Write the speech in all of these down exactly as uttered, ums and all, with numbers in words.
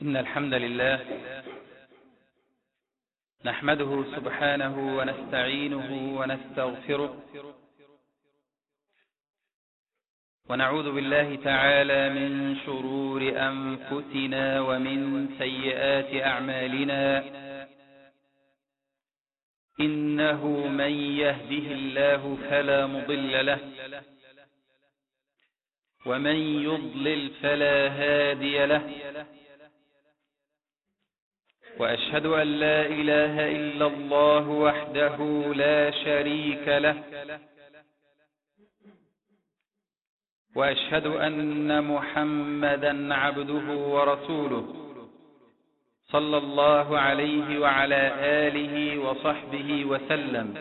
إن الحمد لله نحمده سبحانه ونستعينه ونستغفره ونعوذ بالله تعالى من شرور أنفسنا ومن سيئات أعمالنا إنه من يهده الله فلا مضل له ومن يضلل فلا هادي له وأشهد أن لا إله إلا الله وحده لا شريك له وأشهد أن محمدا عبده ورسوله صلى الله عليه وعلى آله وصحبه وسلم.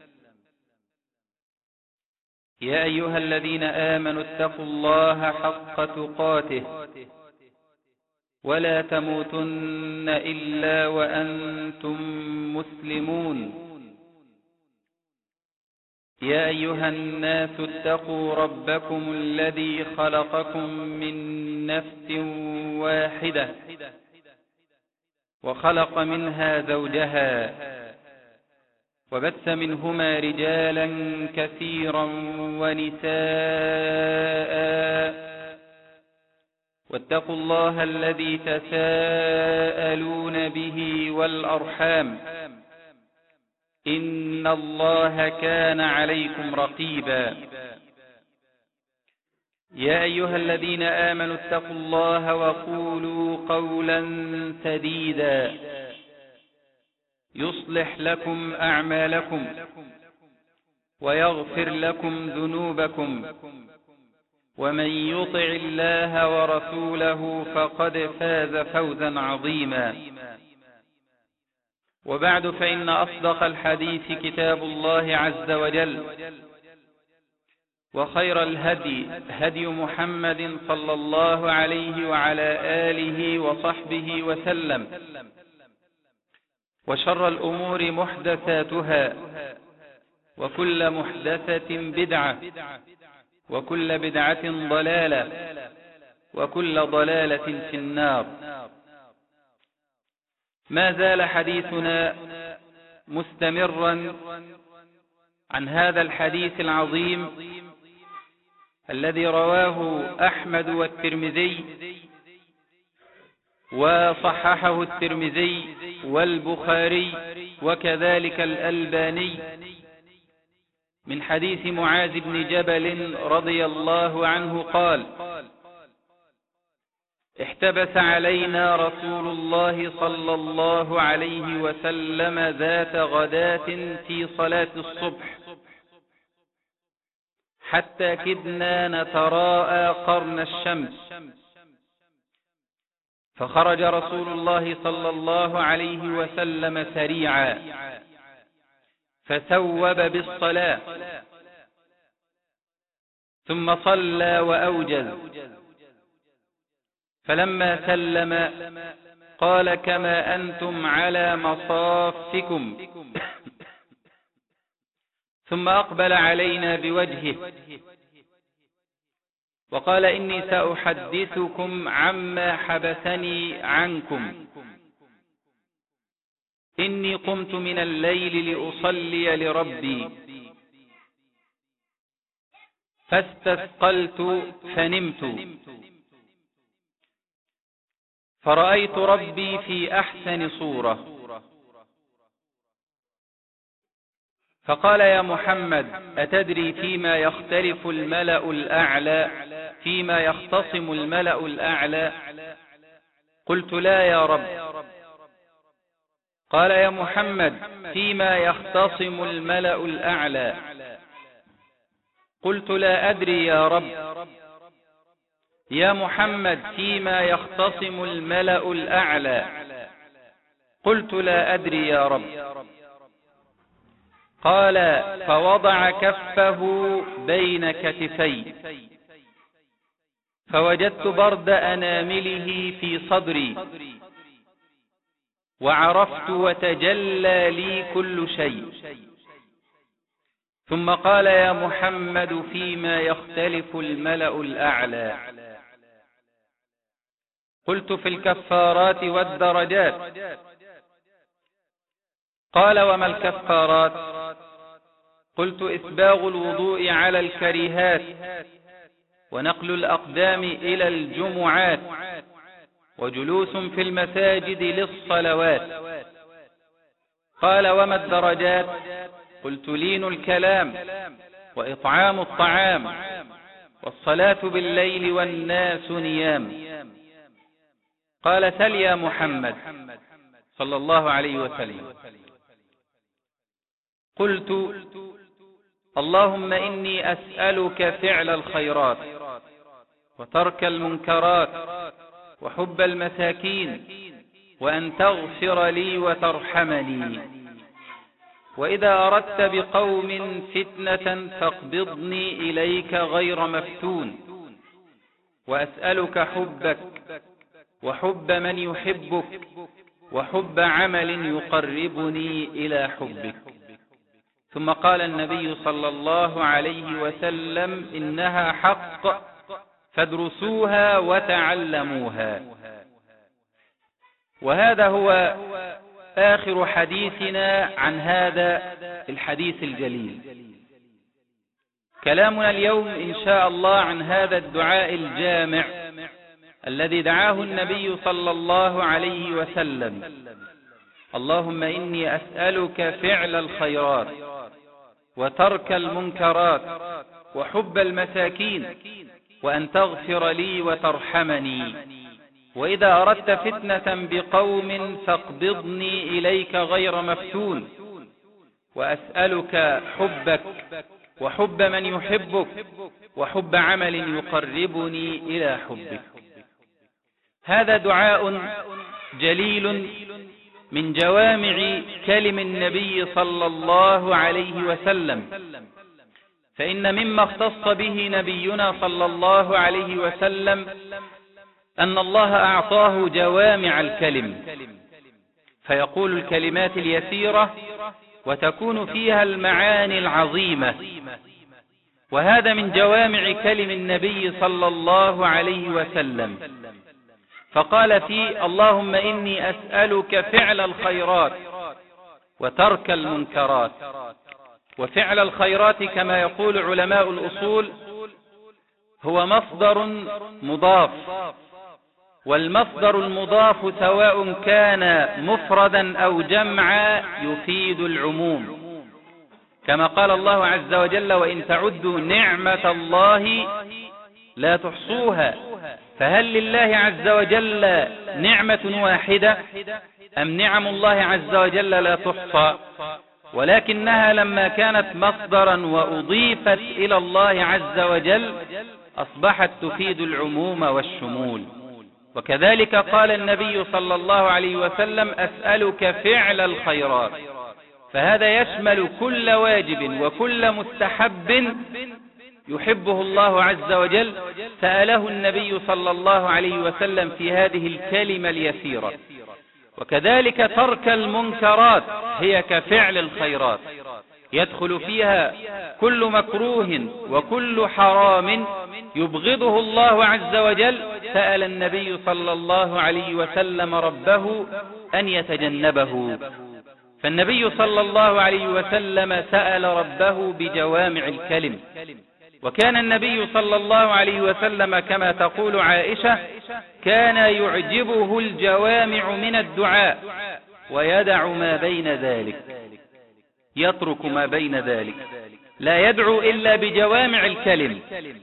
يا أيها الذين آمنوا اتقوا الله حق تقاته ولا تموتن إلا وأنتم مسلمون. يا أيها الناس اتقوا ربكم الذي خلقكم من نفس واحدة وخلق منها زوجها وبث منهما رجالا كثيرا ونساء واتقوا الله الذي تساءلون به والأرحام إن الله كان عليكم رقيبا. يا أيها الذين آمنوا اتقوا الله وقولوا قولا سديدا يصلح لكم أعمالكم ويغفر لكم ذنوبكم ومن يطع الله ورسوله فقد فاز فوزا عظيما. وبعد فإن أصدق الحديث كتاب الله عز وجل وخير الهدي هدي محمد صلى الله عليه وعلى آله وصحبه وسلم وشر الأمور محدثاتها وكل محدثة بدعة وكل بدعة ضلالة وكل ضلالة في النار. ما زال حديثنا مستمرا عن هذا الحديث العظيم الذي رواه أحمد والترمذي وصححه الترمذي والبخاري وكذلك الألباني من حديث معاذ بن جبل رضي الله عنه قال: احتبس علينا رسول الله صلى الله عليه وسلم ذات غداة في صلاة الصبح حتى كدنا نتراءى قرن الشمس، فخرج رسول الله صلى الله عليه وسلم سريعا فثوب بالصلاة ثم صلى وأوجز، فلما سلم قال: كما أنتم على مصافكم، ثم أقبل علينا بوجهه وقال: إني سأحدثكم عما حبسني عنكم. إني قمت من الليل لأصلي لربي فاستثقلت فنمت، فرأيت ربي في أحسن صورة، فقال: يا محمد، أتدري فيما يختلف الملأ الأعلى فيما يختصم الملأ الأعلى؟ قلت: لا يا رب. قال: يا محمد، فيما يختصم الملأ الأعلى؟ قلت: لا أدري يا رب. يا محمد، فيما يختصم الملأ الأعلى؟ قلت: لا أدري يا رب. قال: فوضع كفه بين كتفي فوجدت برد أنامله في صدري وعرفت وتجلى لي كل شيء. ثم قال: يا محمد، فيما يختلف الملأ الأعلى؟ قلت في الكفارات والدرجات. قال وما الكفارات؟ قلت إسباغ الوضوء على الكريهات، ونقل الأقدام إلى الجمعات، وجلوس في المساجد للصلوات. قال وما الدرجات؟ قلت لين الكلام، وإطعام الطعام، والصلاة بالليل والناس نيام. قال سل يا محمد صلى الله عليه وسلم. قلت اللهم إني أسألك فعل الخيرات، وترك المنكرات، وحب المساكين، وأن تغفر لي وترحمني، وإذا أردت بقوم فتنة فاقبضني إليك غير مفتون، وأسألك حبك وحب من يحبك، وحب عمل يقربني إلى حبك. ثم قال النبي صلى الله عليه وسلم إنها حق فادرسوها وتعلموها. وهذا هو آخر حديثنا عن هذا الحديث الجليل. كلامنا اليوم إن شاء الله عن هذا الدعاء الجامع الذي دعاه النبي صلى الله عليه وسلم: اللهم إني أسألك فعل الخيرات، وترك المنكرات، وحب المساكين، وأن تغفر لي وترحمني، وإذا أردت فتنة بقوم فاقبضني إليك غير مفتون، وأسألك حبك وحب من يحبك، وحب عمل يقربني إلى حبك. هذا دعاء جليل من جوامع كلم النبي صلى الله عليه وسلم، فإن مما اختص به نبينا صلى الله عليه وسلم أن الله أعطاه جوامع الكلم، فيقول الكلمات اليسيرة وتكون فيها المعاني العظيمة، وهذا من جوامع كلم النبي صلى الله عليه وسلم. فقال فيه: اللهم إني أسألك فعل الخيرات وترك المنكرات. وفعل الخيرات كما يقول علماء الأصول هو مصدر مضاف، والمصدر المضاف سواء كان مفردا أو جمعا يفيد العموم، كما قال الله عز وجل: وإن تعدوا نعمة الله لا تحصوها. فهل لله عز وجل نعمة واحدة أم نعم الله عز وجل لا تحصى؟ ولكنها لما كانت مصدرا وأضيفت إلى الله عز وجل أصبحت تفيد العموم والشمول. وكذلك قال النبي صلى الله عليه وسلم: أسألك فعل الخيرات، فهذا يشمل كل واجب وكل مستحب يحبه الله عز وجل سأله النبي صلى الله عليه وسلم في هذه الكلمة اليسيرة. وكذلك ترك المنكرات هي كفعل الخيرات، يدخل فيها كل مكروه وكل حرام يبغضه الله عز وجل سأل النبي صلى الله عليه وسلم ربه أن يتجنبه. فالنبي صلى الله عليه وسلم سأل ربه بجوامع الكلم. وكان النبي صلى الله عليه وسلم كما تقول عائشة كان يعجبه الجوامع من الدعاء ويدع ما بين ذلك، يترك ما بين ذلك، لا يدعو إلا بجوامع الكلم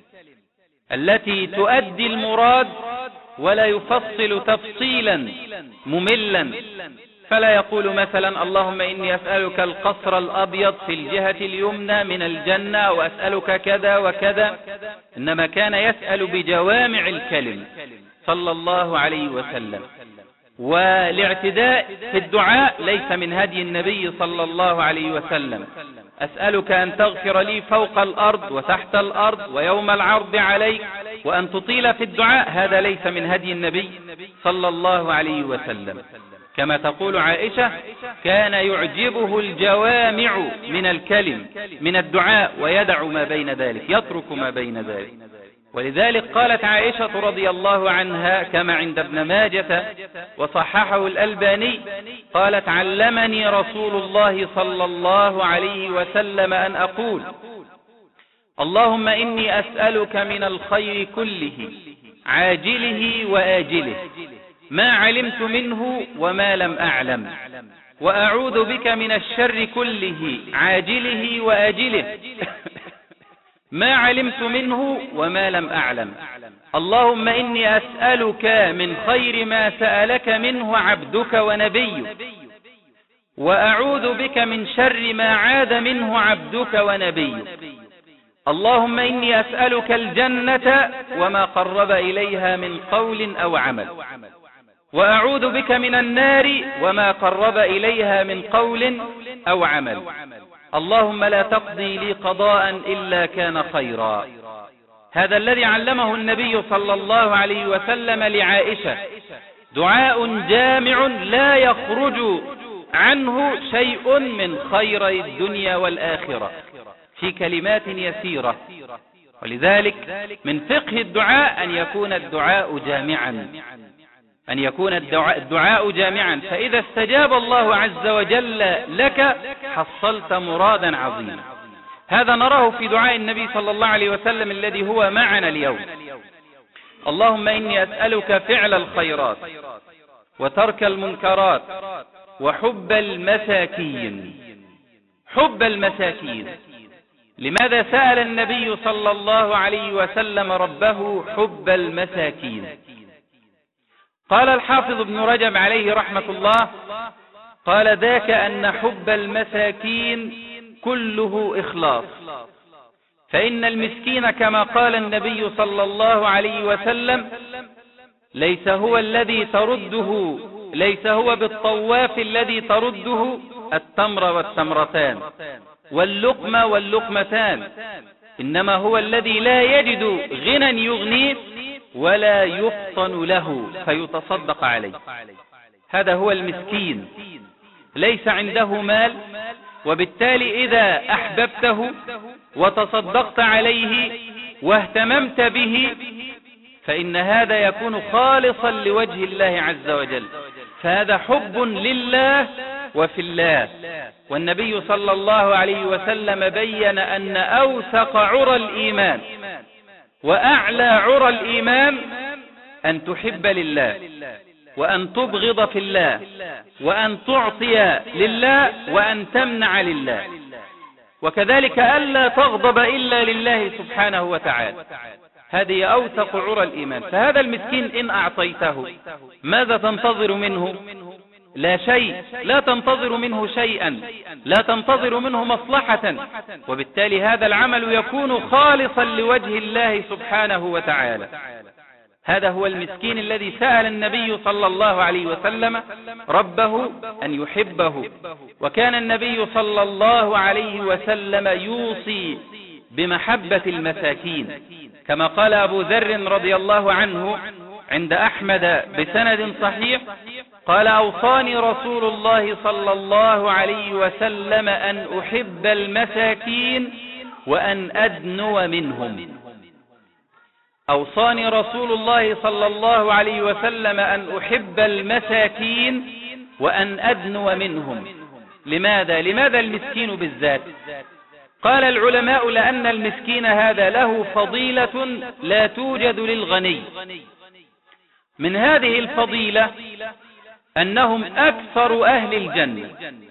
التي تؤدي المراد ولا يفصل تفصيلا مملا. فلا يقول مثلا: اللهم إني أسألك القصر الأبيض في الجهة اليمنى من الجنة، وأسألك كذا وكذا، إنما كان يسأل بجوامع الكلم صلى الله عليه وسلم. والاعتداء في الدعاء ليس من هدي النبي صلى الله عليه وسلم. أسألك أن تغفر لي فوق الأرض وتحت الأرض ويوم العرض عليك، وأن تطيل في الدعاء، هذا ليس من هدي النبي صلى الله عليه وسلم. كما تقول عائشة كان يعجبه الجوامع من الكلم من الدعاء ويدع ما بين ذلك، يترك ما بين ذلك. ولذلك قالت عائشة رضي الله عنها كما عند ابن ماجة وصححه الألباني، قالت: علمني رسول الله صلى الله عليه وسلم أن أقول: اللهم إني أسألك من الخير كله عاجله وآجله ما علمت منه وما لم أعلم، وأعوذ بك من الشر كله عاجله وآجله ما علمت منه وما لم أعلم. اللهم إني أسألك من خير ما سألك منه عبدك ونبيك، وأعوذ بك من شر ما عاد منه عبدك ونبيك. اللهم إني أسألك الجنة وما قرب إليها من قول أو عمل، وأعوذ بك من النار وما قرب إليها من قول أو عمل. اللهم لا تقضي لي قضاء إلا كان خيرا. هذا الذي علمه النبي صلى الله عليه وسلم لعائشة، دعاء جامع لا يخرج عنه شيء من خير الدنيا والآخرة في كلمات يسيرة. ولذلك من فقه الدعاء أن يكون الدعاء جامعا، أن يكون الدعاء, الدعاء جامعا، فإذا استجاب الله عز وجل لك حصلت مرادا عظيما. هذا نراه في دعاء النبي صلى الله عليه وسلم الذي هو معنا اليوم. اللهم إني أسألك فعل الخيرات وترك المنكرات وحب المساكين. حب المساكين، لماذا سأل النبي صلى الله عليه وسلم ربه حب المساكين؟ قال الحافظ ابن رجب عليه رحمة الله، قال: ذاك أن حب المساكين كله إخلاص، فإن المسكين كما قال النبي صلى الله عليه وسلم ليس هو الذي ترده ليس هو بالطواف الذي ترده التمر والتمرتان واللقمة واللقمتان، إنما هو الذي لا يجد غنى يغنيه ولا يفطن له فيتصدق عليه. هذا هو المسكين، ليس عنده مال، وبالتالي إذا أحببته وتصدقت عليه واهتممت به فإن هذا يكون خالصا لوجه الله عز وجل، فهذا حب لله وفي الله. والنبي صلى الله عليه وسلم بين أن أوثق عرى الإيمان وأعلى عرى الإيمان أن تحب لله، وأن تبغض في الله، وأن تعطي لله، وأن تمنع لله، وكذلك ألا تغضب إلا لله سبحانه وتعالى. هذه أوثق عرى الإيمان. فهذا المسكين إن أعطيته ماذا تنتظر منه؟ لا شيء، لا تنتظر منه شيئا، لا تنتظر منه مصلحة، وبالتالي هذا العمل يكون خالصا لوجه الله سبحانه وتعالى. هذا هو المسكين الذي سأل النبي صلى الله عليه وسلم ربه أن يحبه. وكان النبي صلى الله عليه وسلم يوصي بمحبة المساكين، كما قال أبو ذر رضي الله عنه عند أحمد بسند صحيح، قال: أوصاني رسول الله صلى الله عليه وسلم أن أحب المساكين وأن أدنو منهم. أوصاني رسول الله صلى الله عليه وسلم أن أحب المساكين وأن أدنو منهم. لماذا؟ لماذا المسكين بالذات؟ قال العلماء: لأن المسكين هذا له فضيلة لا توجد للغني. من هذه الفضيلة أنهم أكثر أهل الجنة.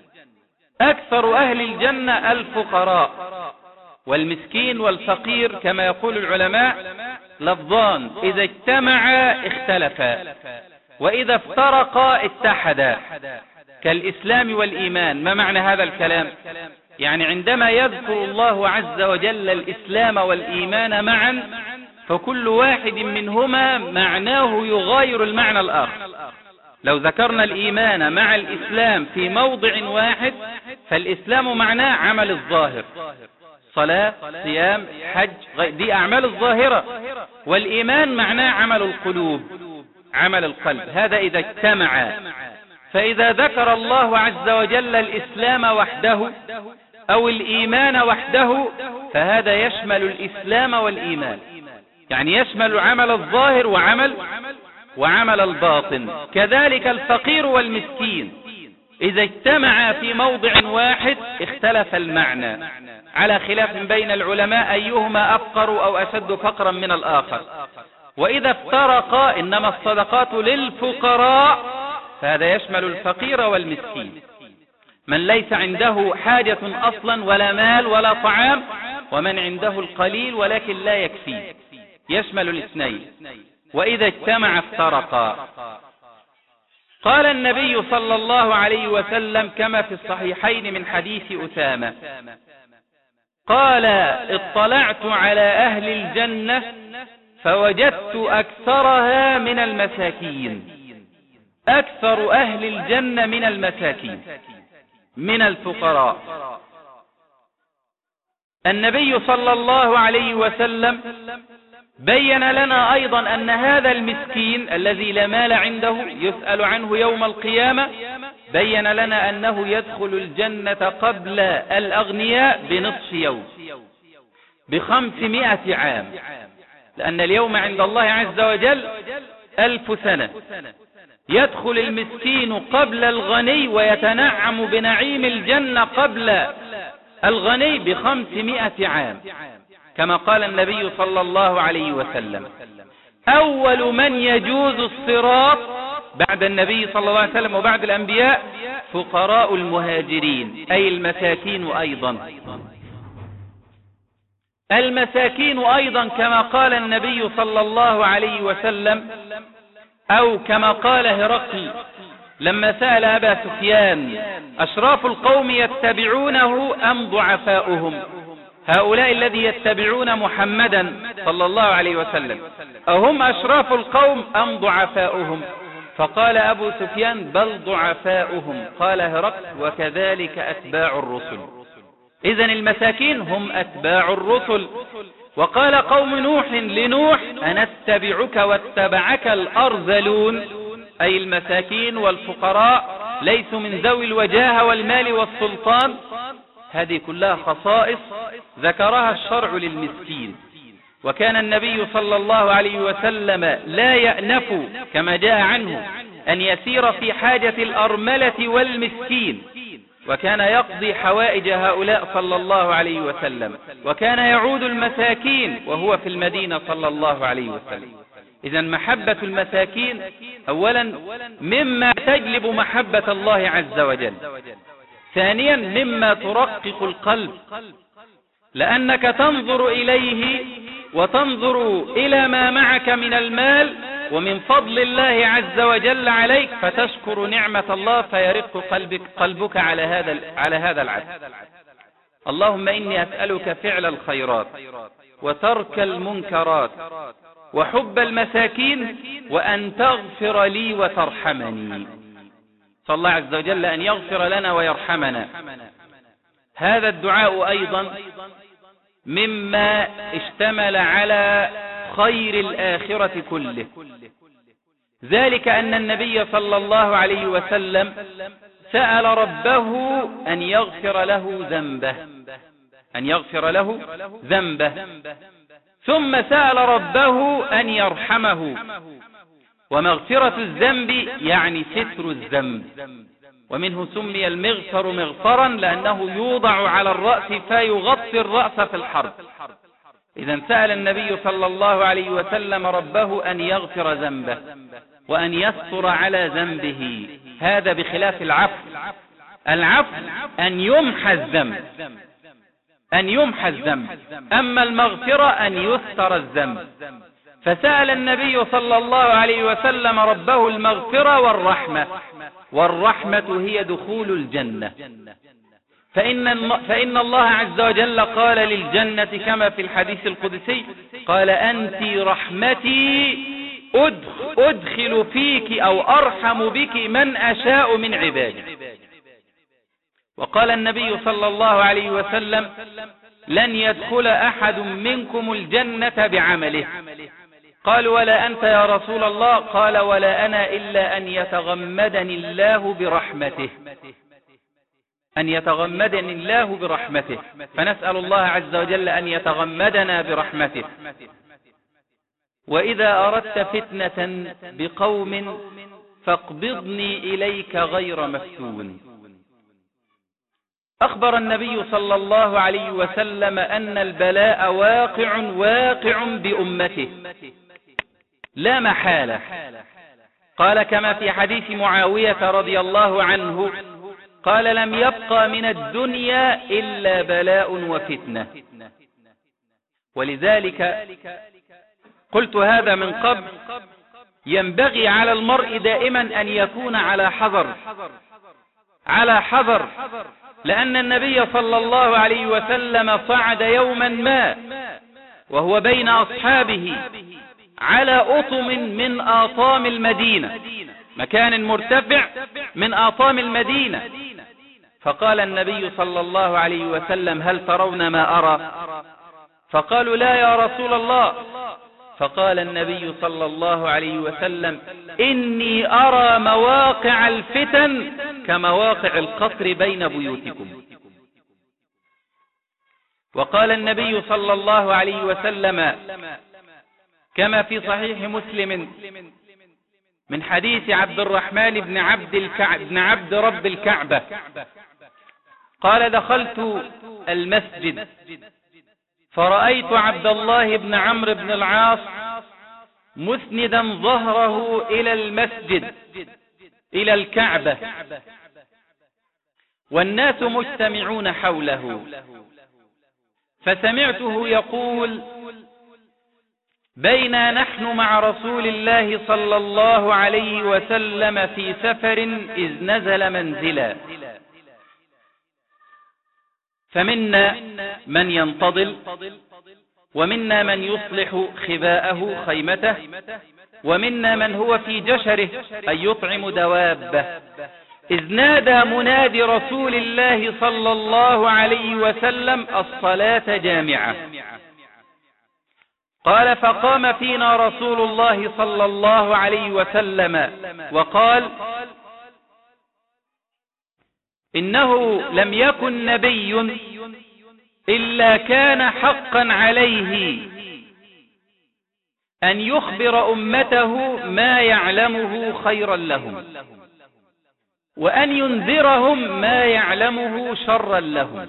أكثر أهل الجنة الفقراء، والمسكين والفقير كما يقول العلماء لفظان إذا اجتمعا اختلفا وإذا افترقا اتحدا، كالإسلام والإيمان. ما معنى هذا الكلام؟ يعني عندما يذكر الله عز وجل الإسلام والإيمان معا فكل واحد منهما معناه يغاير المعنى الآخر. لو ذكرنا الإيمان مع الإسلام في موضع واحد فالإسلام معناه عمل الظاهر، صلاة، صيام، حج، دي أعمال الظاهرة، والإيمان معناه عمل القلوب، عمل القلب. هذا إذا اجتمع. فإذا ذكر الله عز وجل الإسلام وحده أو الإيمان وحده فهذا يشمل الإسلام والإيمان. يعني يشمل عمل الظاهر وعمل وعمل الباطن. كذلك الفقير والمسكين إذا اجتمعا في موضع واحد اختلف المعنى، على خلاف بين العلماء أيهما أفقر أو أشد فقرا من الآخر. وإذا افترقا إنما الصدقات للفقراء، فهذا يشمل الفقير والمسكين، من ليس عنده حاجة أصلا ولا مال ولا طعام، ومن عنده القليل ولكن لا يكفي، يشمل الاثنين. وإذا اجتمع افترقا. قال النبي صلى الله عليه وسلم كما في الصحيحين من حديث أسامة قال: اطلعت على أهل الجنة فوجدت أكثرها من المساكين، أكثر أهل الجنة من المساكين من الفقراء. النبي صلى الله عليه وسلم بين لنا أيضا أن هذا المسكين الذي لا مال عنده يسأل عنه يوم القيامة، بين لنا أنه يدخل الجنة قبل الأغنياء بنصف يوم، بخمسمائة عام، لأن اليوم عند الله عز وجل ألف سنة. يدخل المسكين قبل الغني ويتنعم بنعيم الجنة قبل الغني بخمسمائة عام، كما قال النبي صلى الله عليه وسلم. أول من يجوز الصراط بعد النبي صلى الله عليه وسلم وبعد الأنبياء فقراء المهاجرين، أي المساكين أيضا. المساكين أيضا كما قال النبي صلى الله عليه وسلم، أو كما قال هرقل لما سأل أبا سفيان: أشراف القوم يتبعونه أم ضعفاؤهم؟ هؤلاء الذي يتبعون محمدا صلى الله عليه وسلم أهم أشراف القوم أم ضعفاؤهم؟ فقال أبو سفيان: بل ضعفاؤهم. قال هرقل: وكذلك أتباع الرسل. إذن المساكين هم أتباع الرسل. وقال قوم نوح لنوح: أنتبعك واتبعك الأرذلون، أي المساكين والفقراء ليسوا من ذوي الوجاهة والمال والسلطان. هذه كلها خصائص ذكرها الشرع للمسكين. وكان النبي صلى الله عليه وسلم لا يأنف كما جاء عنه أن يسير في حاجة الأرملة والمسكين، وكان يقضي حوائج هؤلاء صلى الله عليه وسلم، وكان يعود المساكين وهو في المدينة صلى الله عليه وسلم. إذن محبة المساكين أولا مما تجلب محبة الله عز وجل، ثانيا مما ترقق القلب، لأنك تنظر إليه وتنظر إلى ما معك من المال ومن فضل الله عز وجل عليك، فتشكر نعمة الله فيرق قلبك, قلبك على هذا على هذا العبد. اللهم إني أسألك فعل الخيرات وترك المنكرات وحب المساكين وأن تغفر لي وترحمني. صلى الله عز وجل أن يغفر لنا ويرحمنا. هذا الدعاء أيضا مما اشتمل على خير الآخرة كله، ذلك أن النبي صلى الله عليه وسلم سأل ربه أن يغفر له ذنبه، أن يغفر له ذنبه، ثم سأل ربه أن يرحمه. ومغفرة الذنب يعني ستر الذنب، ومنه سمي المغفر مغفرا لأنه يوضع على الرأس فيغطي الرأس في الحرب. إذا سأل النبي صلى الله عليه وسلم ربه أن يغفر ذنبه وأن يستر على ذنبه. هذا بخلاف العفو. العفو أن يمحى الذنب، أن يمحى الذنب، أما المغفرة أن يستر الذنب. فسأل النبي صلى الله عليه وسلم ربه المغفرة والرحمة، والرحمة هي دخول الجنة. فإن, فإن الله عز وجل قال للجنة كما في الحديث القدسي: قال أنت رحمتي أدخل فيك أو أرحم بك من أشاء من عبادي. وقال النبي صلى الله عليه وسلم: لن يدخل أحد منكم الجنة بعمله. قال: ولا أنت يا رسول الله؟ قال: ولا أنا إلا أن يتغمدني الله برحمته، أن يتغمدني الله برحمته. فنسأل الله عز وجل أن يتغمدنا برحمته. وإذا أردت فتنة بقوم فاقبضني إليك غير مفتون. أخبر النبي صلى الله عليه وسلم أن البلاء واقع واقع بأمته لا محالة. قال كما في حديث معاوية رضي الله عنه قال لم يبقى من الدنيا إلا بلاء وفتنة. ولذلك قلت هذا من قبل، ينبغي على المرء دائما أن يكون على حذر على حذر لأن النبي صلى الله عليه وسلم صعد يوما ما وهو بين أصحابه على أطم من آطام المدينة، مكان مرتفع من آطام المدينة، فقال النبي صلى الله عليه وسلم هل ترون ما أرى؟ فقالوا لا يا رسول الله. فقال النبي صلى الله عليه وسلم إني أرى مواقع الفتن كمواقع القطر بين بيوتكم. وقال النبي صلى الله عليه وسلم كما في صحيح مسلم من حديث عبد الرحمن بن عبد, الكعب بن عبد رب الكعبة قال دخلت المسجد فرأيت عبد الله بن عمرو بن العاص مسندا ظهره إلى المسجد إلى الكعبة والناس مجتمعون حوله، فسمعته يقول بينا نحن مع رسول الله صلى الله عليه وسلم في سفر إذ نزل منزلا، فمنا من ينتظل ومنا من يصلح خباءه خيمته ومنا من هو في جشره أي يطعم دوابه، إذ نادى منادي رسول الله صلى الله عليه وسلم الصلاة جامعة. قال فقام فينا رسول الله صلى الله عليه وسلم وقال إنه لم يكن نبي إلا كان حقا عليه أن يخبر أمته ما يعلمه خيرا لهم وأن ينذرهم ما يعلمه شرا لهم،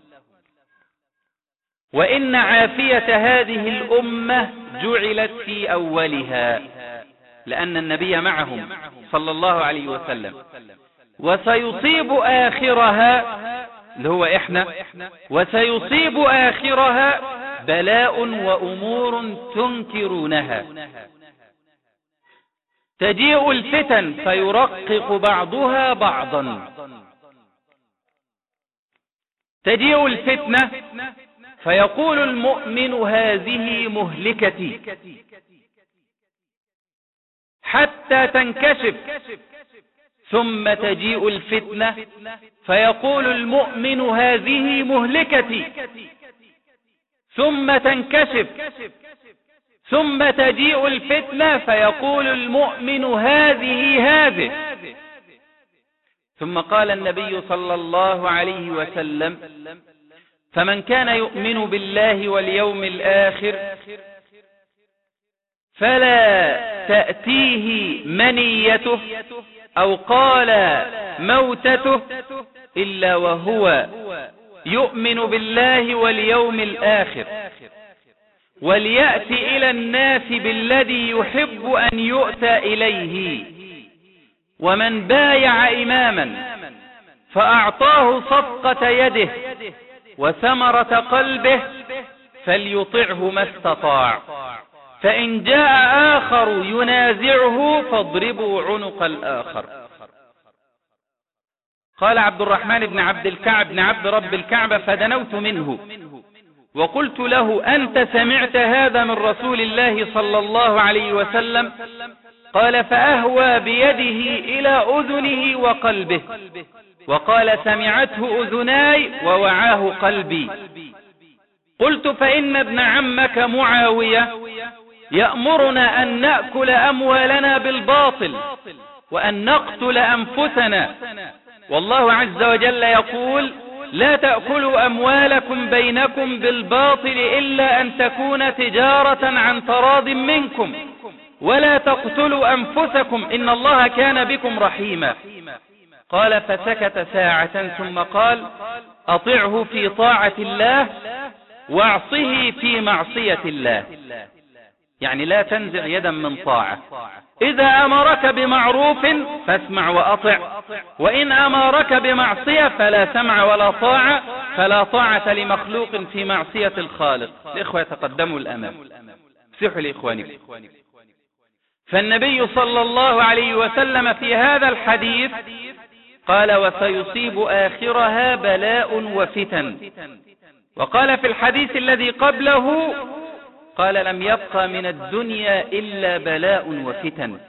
وإن عافية هذه الأمة جعلت في أولها، لأن النبي معهم صلى الله عليه وسلم، وسيصيب آخرها اللي هو إحنا، وسيصيب آخرها بلاء وأمور تنكرونها، تجيء الفتن فيرقق بعضها بعضا، تجيء الفتنة فيقول المؤمن هذه مهلكتي حتى تنكشف، ثم تجيء الفتنة فيقول المؤمن هذه مهلكتي ثم تنكشف، ثم تجيء الفتنة فيقول المؤمن هذه هذه. ثم قال النبي صلى الله عليه وسلم فمن كان يؤمن بالله واليوم الآخر فلا تأتيه منيته أو قال موتته إلا وهو يؤمن بالله واليوم الآخر، وليأتي إلى الناس بالذي يحب أن يؤتى إليه، ومن بايع إماما فأعطاه صفقة يده وثمرة قلبه فليطعه ما استطاع، فإن جاء آخر ينازعه فاضربوا عنق الآخر. قال عبد الرحمن بن عبد الكعب بن عبد رب الكعبة فدنوت منه وقلت له أنت سمعت هذا من رسول الله صلى الله عليه وسلم؟ قال فأهوى بيده إلى أذنه وقلبه وقال سمعته أذناي ووعاه قلبي. قلت فإن ابن عمك معاوية يأمرنا أن نأكل أموالنا بالباطل وأن نقتل أنفسنا، والله عز وجل يقول لا تأكلوا أموالكم بينكم بالباطل إلا أن تكون تجارة عن تراض منكم ولا تقتلوا أنفسكم إن الله كان بكم رحيما. قال فسكت ساعة ثم قال أطعه في طاعة الله واعصه في معصية الله. يعني لا تنزع يدا من طاعة. إذا أمرك بمعروف فاسمع وأطع، وإن أمرك بمعصية فلا سمع ولا طاعة، فلا طاعة لمخلوق في معصية الخالق. الإخوة يتقدموا الأمام، سحوا لإخوانكم. فالنبي صلى الله عليه وسلم في هذا الحديث قال وسيصيب آخرها بلاء وفتن. وقال في الحديث الذي قبله قال لم يبقى من الدنيا إلا بلاء وفتن.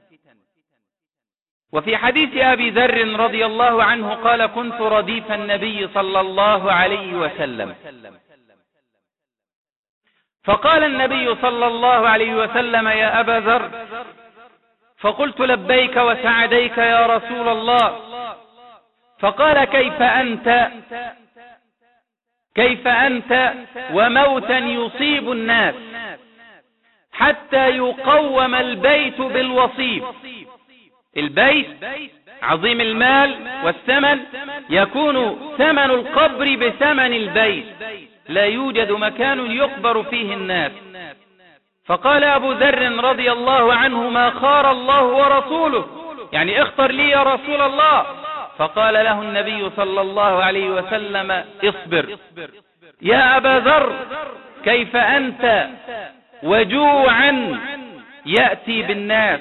وفي حديث أبي ذر رضي الله عنه قال كنت رديف النبي صلى الله عليه وسلم، فقال النبي صلى الله عليه وسلم يا أبا ذر، فقلت لبيك وسعديك يا رسول الله. فقال كيف أنت كيف أنت وموتا يصيب الناس حتى يقوم البيت بالوصيف. البيت عظيم المال والثمن، يكون ثمن القبر بثمن البيت، لا يوجد مكان يقبر فيه الناس. فقال أبو ذر رضي الله عنه ما خار الله ورسوله، يعني اختر لي يا رسول الله. فقال له النبي صلى الله عليه وسلم اصبر يا أبا ذر، كيف أنت وجوعا يأتي بالناس،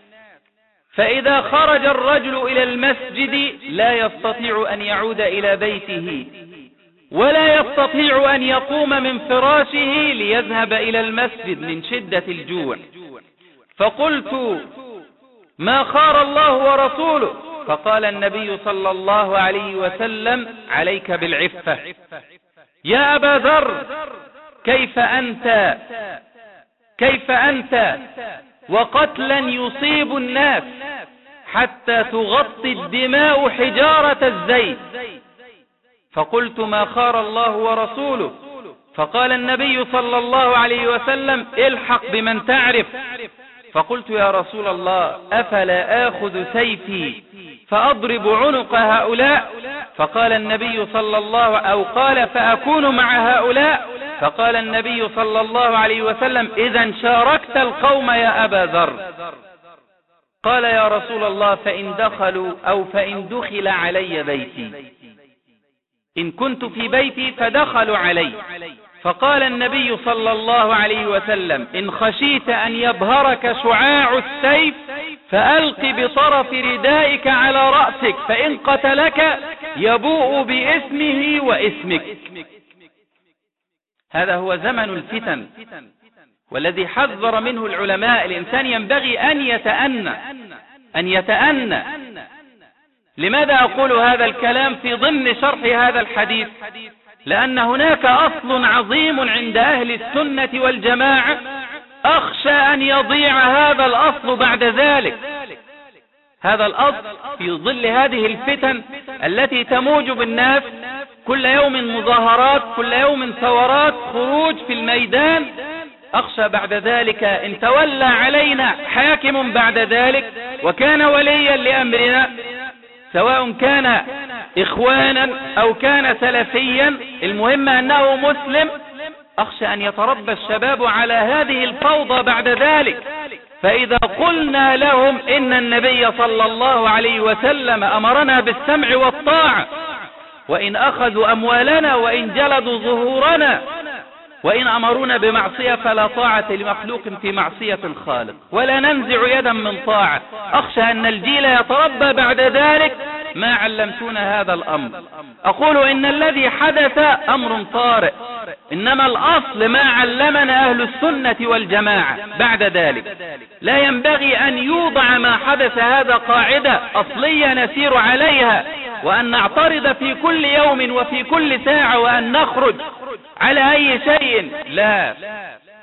فإذا خرج الرجل إلى المسجد لا يستطيع أن يعود إلى بيته ولا يستطيع أن يقوم من فراشه ليذهب إلى المسجد من شدة الجوع. فقلت ما خار الله ورسوله. فقال النبي صلى الله عليه وسلم عليك بالعفة. يا أبا ذر كيف أنت كيف أنت وقتلا يصيب الناس حتى تغطي الدماء حجارة الزيت. فقلت ما خار الله ورسوله. فقال النبي صلى الله عليه وسلم الحق بمن تعرف. فقلت يا رسول الله أفلا آخذ سيفي فأضرب عنق هؤلاء؟ فقال النبي صلى الله أو قال فأكون مع هؤلاء. فقال النبي صلى الله عليه وسلم إذا شاركت القوم يا أبا ذر. قال يا رسول الله فإن دخلوا أو فإن دخل علي بيتي، إن كنت في بيتي فدخلوا علي. فقال النبي صلى الله عليه وسلم إن خشيت أن يبهرك شعاع السيف فألق بطرف ردائك على رأسك، فإن قتلك يبوء باسمه واسمك. هذا هو زمن الفتن والذي حذر منه العلماء. الإنسان ينبغي أن يتأنى أن يتأنى. لماذا أقول هذا الكلام في ضمن شرح هذا الحديث؟ لأن هناك أصل عظيم عند أهل السنة والجماعة أخشى أن يضيع هذا الأصل بعد ذلك. هذا الأصل في ظل هذه الفتن التي تموج بالناس، كل يوم مظاهرات، كل يوم ثورات، خروج في الميدان. أخشى بعد ذلك إن تولى علينا حاكم بعد ذلك وكان وليا لأمرنا، سواء كان إخوانا أو كان سلفيا، المهم أنه مسلم، أخشى أن يتربى الشباب على هذه الفوضى بعد ذلك. فإذا قلنا لهم إن النبي صلى الله عليه وسلم أمرنا بالسمع والطاعة، وإن أخذوا أموالنا وإن جلدوا ظهورنا وإن أمرونا بمعصية فلا طاعة لمخلوق في معصية الخالق، ولا ننزع يدا من طاعة. أخشى أن الجيل يتربى بعد ذلك ما علمتونا هذا الأمر. أقول إن الذي حدث أمر طارئ، إنما الأصل ما علمنا أهل السنة والجماعة. بعد ذلك لا ينبغي أن يوضع ما حدث هذا قاعدة أصلية نسير عليها، وأن نعترض في كل يوم وفي كل ساعة وأن نخرج على أي شيء. لا،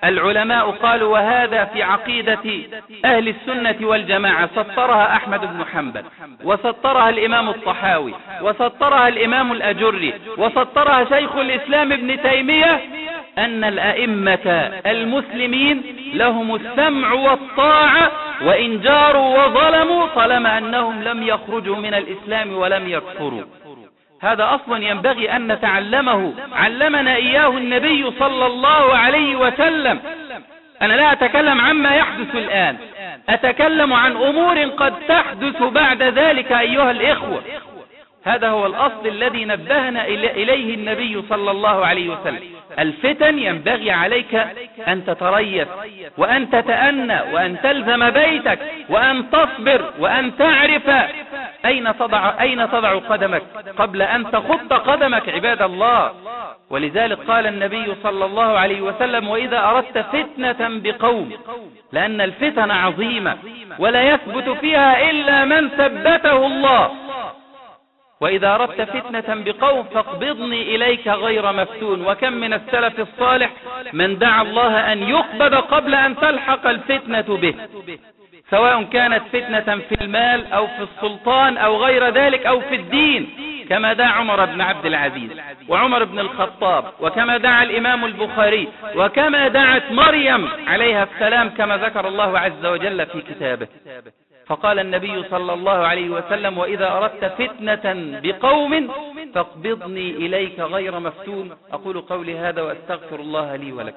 العلماء قالوا وهذا في عقيدة أهل السنة والجماعة، سطرها أحمد بن حنبل، وسطرها الإمام الطحاوي، وسطرها الإمام الأجري، وسطرها شيخ الإسلام ابن تيمية، أن الأئمة المسلمين لهم السمع والطاعة وإن جاروا وظلموا طالما أنهم لم يخرجوا من الإسلام ولم يكفروا. هذا أصلا ينبغي أن نتعلمه، علمنا إياه النبي صلى الله عليه وسلم. أنا لا أتكلم عما يحدث الآن، أتكلم عن أمور قد تحدث بعد ذلك أيها الإخوة. هذا هو الأصل الذي نبهنا إليه النبي صلى الله عليه وسلم. الفتن ينبغي عليك أن تتريث وأن تتأنى وأن تلزم بيتك وأن تصبر وأن تعرف أين تضع, أين تضع قدمك قبل أن تخط قدمك عباد الله. ولذلك قال النبي صلى الله عليه وسلم وإذا أردت فتنة بقوم، لأن الفتن عظيمة ولا يثبت فيها إلا من ثبته الله، وإذا أردت فتنة بقوم فاقبضني إليك غير مفتون. وكم من السلف الصالح من دعا الله أن يقبض قبل أن تلحق الفتنة به، سواء كانت فتنة في المال أو في السلطان أو غير ذلك أو في الدين، كما دعا عمر بن عبد العزيز وعمر بن الخطاب، وكما دعا الإمام البخاري، وكما دعت مريم عليها السلام كما ذكر الله عز وجل في كتابه. فقال النبي صلى الله عليه وسلم وإذا أردت فتنة بقوم فاقبضني إليك غير مفتون. أقول قولي هذا وأستغفر الله لي ولك.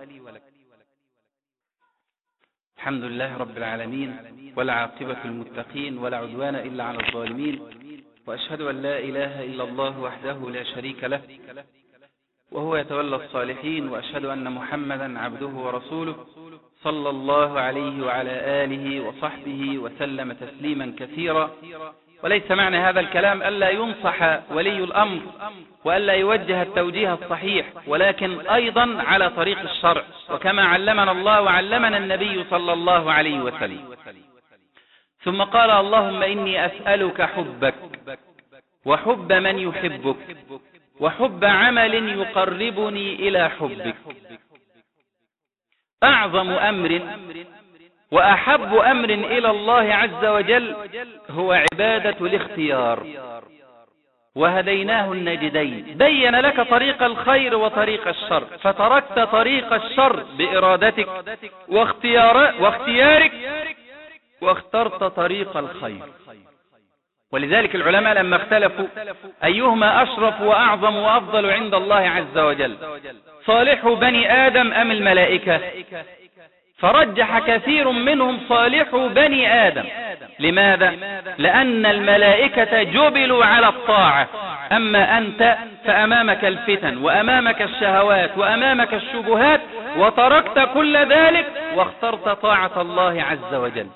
الحمد لله رب العالمين، والعاقبة المتقين، ولا عدوان إلا على الظالمين، وأشهد أن لا إله إلا الله وحده لا شريك له وهو يتولى الصالحين، وأشهد أن محمدا عبده ورسوله صلى الله عليه وعلى آله وصحبه وسلم تسليما كثيرا. وليس معنى هذا الكلام ألا ينصح ولي الأمر وألا يوجه التوجيه الصحيح، ولكن أيضا على طريق الشرع، وكما علمنا الله وعلمنا النبي صلى الله عليه وسلم. ثم قال اللهم إني أسألك حبك وحب من يحبك وحب عمل يقربني إلى حبك. أعظم أمر وأحب أمر إلى الله عز وجل هو عبادة الاختيار، وهديناه النجدين. بين لك طريق الخير وطريق الشر، فتركت طريق الشر بإرادتك واختيار واختيارك واخترت طريق الخير. ولذلك العلماء لما اختلفوا أيهما أشرف وأعظم وأفضل عند الله عز وجل، صالح بني آدم أم الملائكة، فرجح كثير منهم صالح بني آدم. لماذا؟ لأن الملائكة جبلوا على الطاعة، أما أنت فأمامك الفتن وأمامك الشهوات وأمامك الشبهات، وتركت كل ذلك واخترت طاعة الله عز وجل،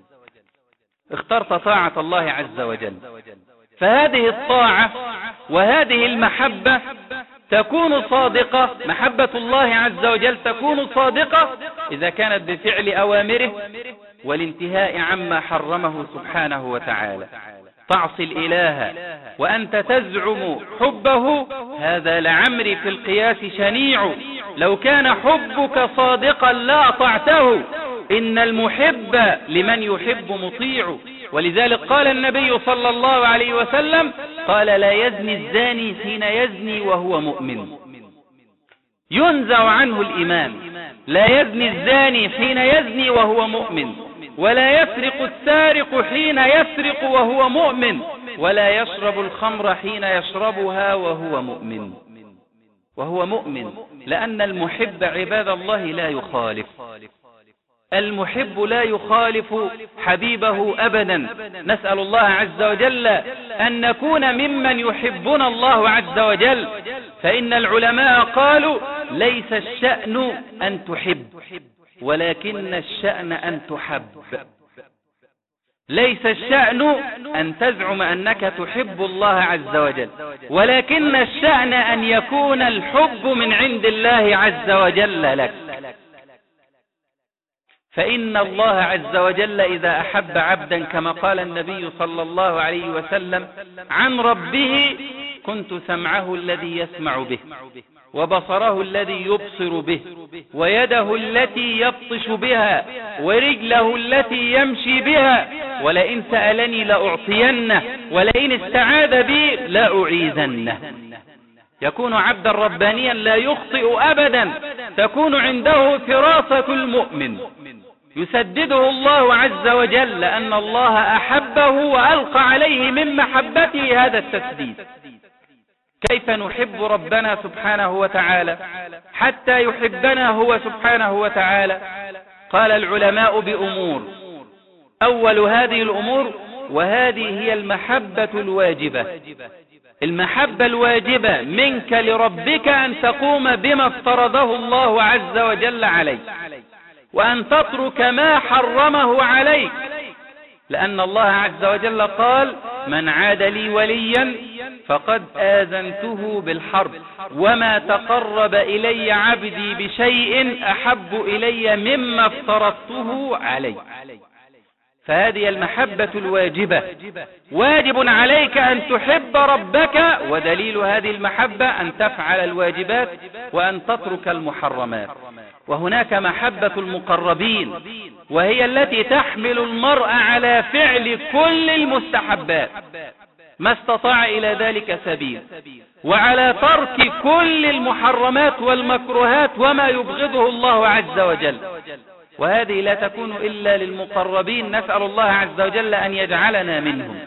اخترت طاعة الله عز وجل. فهذه الطاعة وهذه المحبة تكون صادقة، محبة الله عز وجل تكون صادقة إذا كانت بفعل أوامره والانتهاء عما حرمه سبحانه وتعالى. تعصي الإله وأنت تزعم حبه، هذا لعمري في القياس شنيع. لو كان حبك صادقا لا أطعته، إن المحب لمن يحب مطيع. ولذلك قال النبي صلى الله عليه وسلم قال لا يزني الزاني حين يزني وهو مؤمن، ينزع عنه الإيمان. لا يزني الزاني حين يزني وهو مؤمن، ولا يسرق السارق حين يسرق وهو مؤمن، ولا يشرب الخمر حين يشربها وهو مؤمن وهو مؤمن لأن المحب عباد الله لا يخالف، المحب لا يخالف حبيبه أبدا. نسأل الله عز وجل أن نكون ممن يحبنا الله عز وجل. فإن العلماء قالوا ليس الشأن أن تحب، ولكن الشأن أن تحب. ليس الشأن أن تزعم أنك تحب الله عز وجل، ولكن الشأن أن يكون الحب من عند الله عز وجل لك. فإن الله عز وجل إذا أحب عبدا كما قال النبي صلى الله عليه وسلم عن ربه كنت سمعه الذي يسمع به، وبصره الذي يبصر به، ويده التي يبطش بها، ورجله التي يمشي بها، ولئن سألني لأعطينه، ولئن استعاذ بي لأعيذنه. يكون عبدا ربانيا لا يخطئ أبدا، تكون عنده فراسة المؤمن، يسدده الله عز وجل لأن الله أحبه وألقى عليه من محبته هذا التسديد. كيف نحب ربنا سبحانه وتعالى حتى يحبنا هو سبحانه وتعالى؟ قال العلماء بأمور. أول هذه الأمور، وهذه هي المحبة الواجبة، المحبة الواجبة منك لربك أن تقوم بما افترضه الله عز وجل عليك، وأن تترك ما حرمه عليك، لأن الله عز وجل قال: من عاد لي وليا فقد آذنته بالحرب، وما تقرب إلي عبدي بشيء أحب إلي مما افترضته عليه. فهذه المحبة الواجبة، واجب عليك أن تحب ربك، ودليل هذه المحبة أن تفعل الواجبات وأن تترك المحرمات. وهناك محبة المقربين، وهي التي تحمل المرء على فعل كل المستحبات ما استطاع إلى ذلك سبيل، وعلى ترك كل المحرمات والمكروهات وما يبغضه الله عز وجل. وهذه لا تكون إلا للمقربين، نسأل الله عز وجل أن يجعلنا منهم.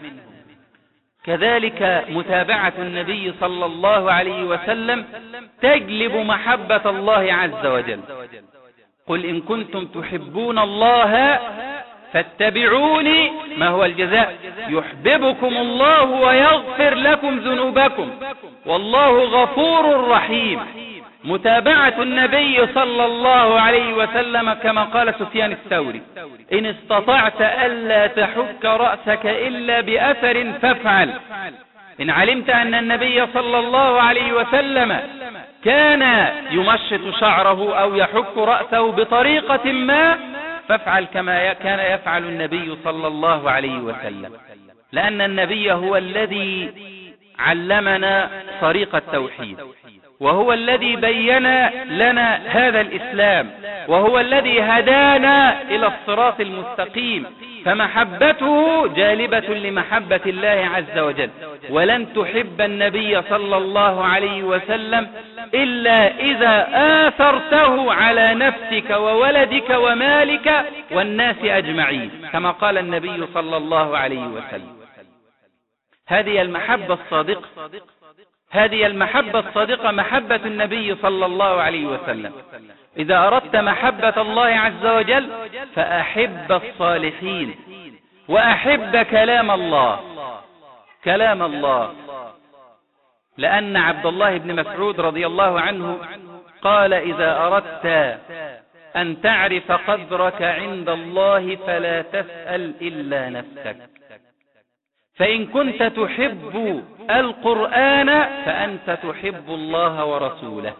كذلك متابعة النبي صلى الله عليه وسلم تجلب محبة الله عز وجل. قل إن كنتم تحبون الله فاتبعوني، ما هو الجزاء؟ يحببكم الله ويغفر لكم ذنوبكم والله غفور رحيم. متابعة النبي صلى الله عليه وسلم كما قال سفيان الثوري: إن استطعت ألا تحك رأسك إلا بأثر فافعل. إن علمت أن النبي صلى الله عليه وسلم كان يمشط شعره أو يحك رأسه بطريقة ما، فافعل كما كان يفعل النبي صلى الله عليه وسلم، لأن النبي هو الذي علمنا طريق التوحيد، وهو الذي بين لنا هذا الإسلام، وهو الذي هدانا إلى الصراط المستقيم. فمحبته جالبة لمحبة الله عز وجل، ولن تحب النبي صلى الله عليه وسلم إلا إذا آثرته على نفسك وولدك ومالك والناس أجمعين، كما قال النبي صلى الله عليه وسلم. هذه المحبة الصادقة، هذه المحبة الصادقة محبة النبي صلى الله عليه وسلم. إذا أردت محبة الله عز وجل فأحب الصالحين، وأحب كلام الله، كلام الله، لأن عبد الله بن مسعود رضي الله عنه قال: إذا أردت أن تعرف قدرك عند الله فلا تسأل إلا نفسك، فإن كنت تحب القرآن فأنت تحب الله ورسوله.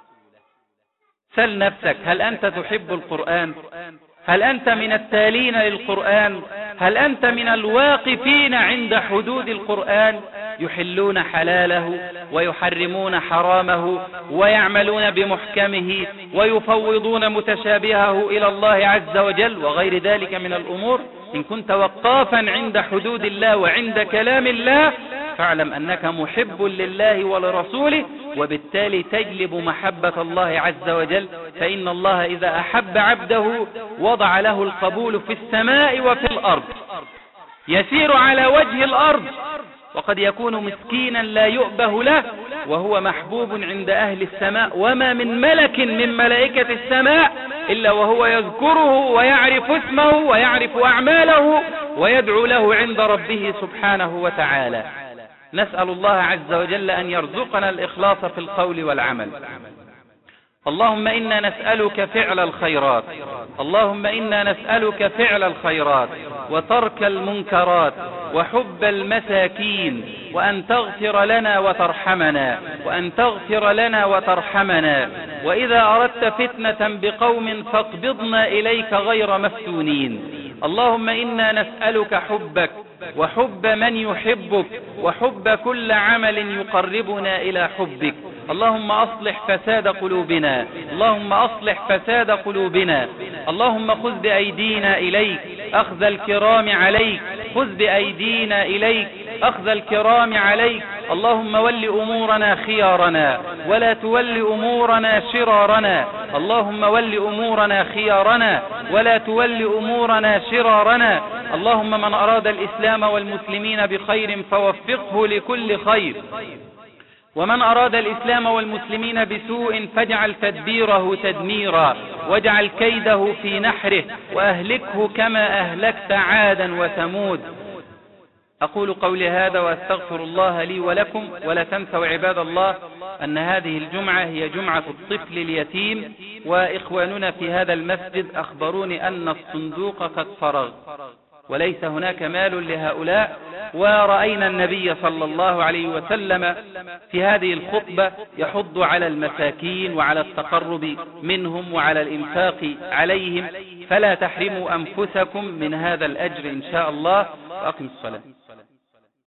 سل نفسك: هل أنت تحب القرآن؟ هل أنت من التالين للقرآن؟ هل أنت من الواقفين عند حدود القرآن، يحلون حلاله ويحرمون حرامه ويعملون بمحكمه ويفوضون متشابهه إلى الله عز وجل وغير ذلك من الأمور؟ إن كنت وقافا عند حدود الله وعند كلام الله فاعلم أنك محب لله ولرسوله، وبالتالي تجلب محبة الله عز وجل. فإن الله إذا أحب عبده وضع له القبول في السماء وفي الأرض، يسير على وجه الأرض، وقد يكون مسكينا لا يؤبه له وهو محبوب عند أهل السماء، وما من ملك من ملائكة السماء إلا وهو يذكره ويعرف اسمه ويعرف أعماله ويدعو له عند ربه سبحانه وتعالى. نسأل الله عز وجل أن يرزقنا الإخلاص في القول والعمل. اللهم إنا نسألك فعل الخيرات، اللهم إنا نسألك فعل الخيرات وترك المنكرات وحب المساكين، وأن تغفر لنا وترحمنا، وأن تغفر لنا وترحمنا. وإذا أردت فتنة بقوم فاقبضنا إليك غير مفتونين. اللهم إنا نسألك حبك وحب من يحبك وحب كل عمل يقربنا إلى حبك. اللهم أصلح فساد قلوبنا، اللهم أصلح فساد قلوبنا. اللهم خذ بأيدينا إليك أخذ الكرام عليك، خذ بأيدينا إليك أخذ الكرام عليك. اللهم ول أمورنا خيارنا ولا تول أمورنا شرارنا، اللهم ول أمورنا خيارنا ولا تول أمورنا شرارنا. اللهم من أراد الإسلام والمسلمين بخير فوفقه لكل خير، ومن أراد الإسلام والمسلمين بسوء فاجعل تدبيره تدميرا، واجعل كيده في نحره، وأهلكه كما أهلكت عادا وثمود. أقول قولي هذا وأستغفر الله لي ولكم. ولا تنسوا عباد الله أن هذه الجمعة هي جمعة الطفل اليتيم، وإخواننا في هذا المسجد أخبروني أن الصندوق قد فرغ وليس هناك مال لهؤلاء. ورأينا النبي صلى الله عليه وسلم في هذه الخطبة يحض على المساكين وعلى التقرب منهم وعلى الإنفاق عليهم، فلا تحرموا أنفسكم من هذا الأجر إن شاء الله. وأقم الصلاة.